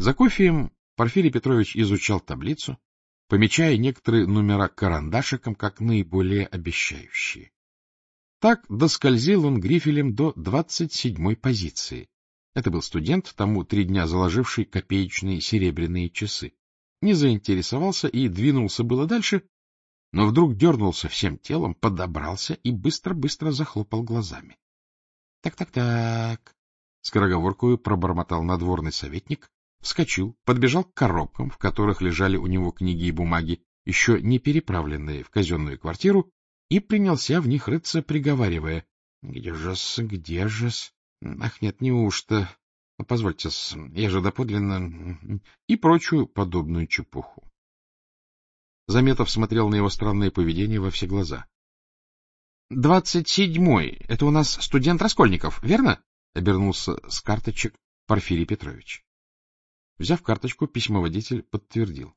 За кофеем Порфирий Петрович изучал таблицу, помечая некоторые номера карандашиком как наиболее обещающие. Так доскользил он грифелем до 27-й позиции. Это был студент, тому 3 дня заложивший копеечные серебряные часы. Не заинтересовался и двинулся было дальше, но вдруг дернулся всем телом, подобрался и быстро-быстро захлопал глазами. Так, скороговоркою пробормотал надворный советник, вскочил, подбежал к коробкам, в которых лежали у него книги и бумаги, еще не переправленные в казенную квартиру, и принялся в них рыться, приговаривая: — Где же-с? Ах, нет, неужто? Позвольте-с, я же доподлинно... И прочую подобную чепуху. Заметов смотрел на его странное поведение во все глаза. — 27-й — это у нас студент Раскольников, верно? — обернулся с карточек Порфирий Петрович. Взяв карточку, письмоводитель подтвердил.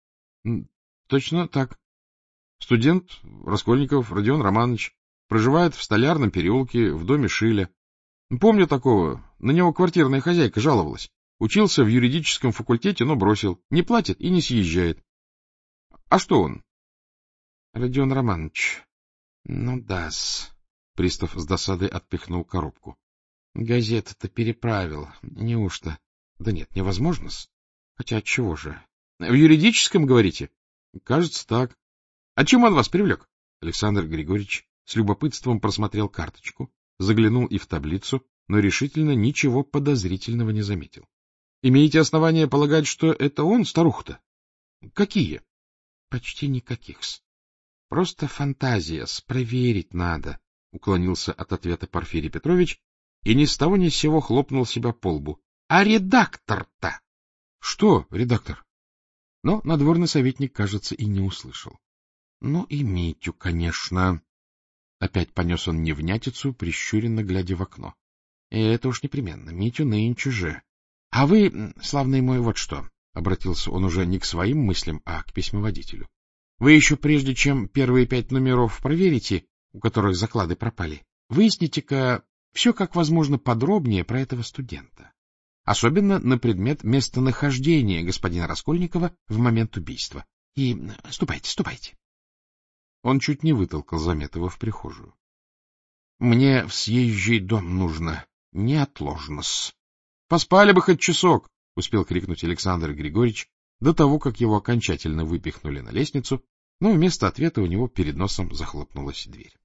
— Точно так. Студент Раскольников Родион Романович проживает в Столярном переулке в доме Шиля. Помню такого, на него квартирная хозяйка жаловалась. Учился в юридическом факультете, но бросил. Не платит и не съезжает. А что он? — Родион Романович. Ну да-с. Пристав с досадой отпихнул коробку. Газеты-то переправил. Неужто? Да нет, невозможно-с. Хотя отчего же? В юридическом, говорите? Кажется, так. А чем он вас привлек? Александр Григорьевич с любопытством просмотрел карточку, заглянул и в таблицу, но решительно ничего подозрительного не заметил. Имеете основания полагать, что это он, старуха-то? Какие? Почти никаких-с. Просто фантазия-с, проверить надо, уклонился от ответа Порфирий Петрович и ни с того ни с сего хлопнул себя по лбу. А редактор-то? Что редактор? Но надворный советник, кажется, и не услышал. Ну и Митю, конечно. Опять понес он невнятицу, прищуренно глядя в окно. И это уж непременно, Митю нынче же. А вы, славный мой, вот что, — обратился он уже не к своим мыслям, а к письмоводителю. Вы еще прежде, чем первые 5 номеров проверите, у которых заклады пропали, выясните-ка все как возможно подробнее про этого студента. Особенно на предмет местонахождения господина Раскольникова в момент убийства. И ступайте. Он чуть не вытолкал Заметова в прихожую. — Мне в съезжий дом нужно, неотложно-с. — Поспали бы хоть часок, — успел крикнуть Александр Григорьевич до того, как его окончательно выпихнули на лестницу, но вместо ответа у него перед носом захлопнулась дверь.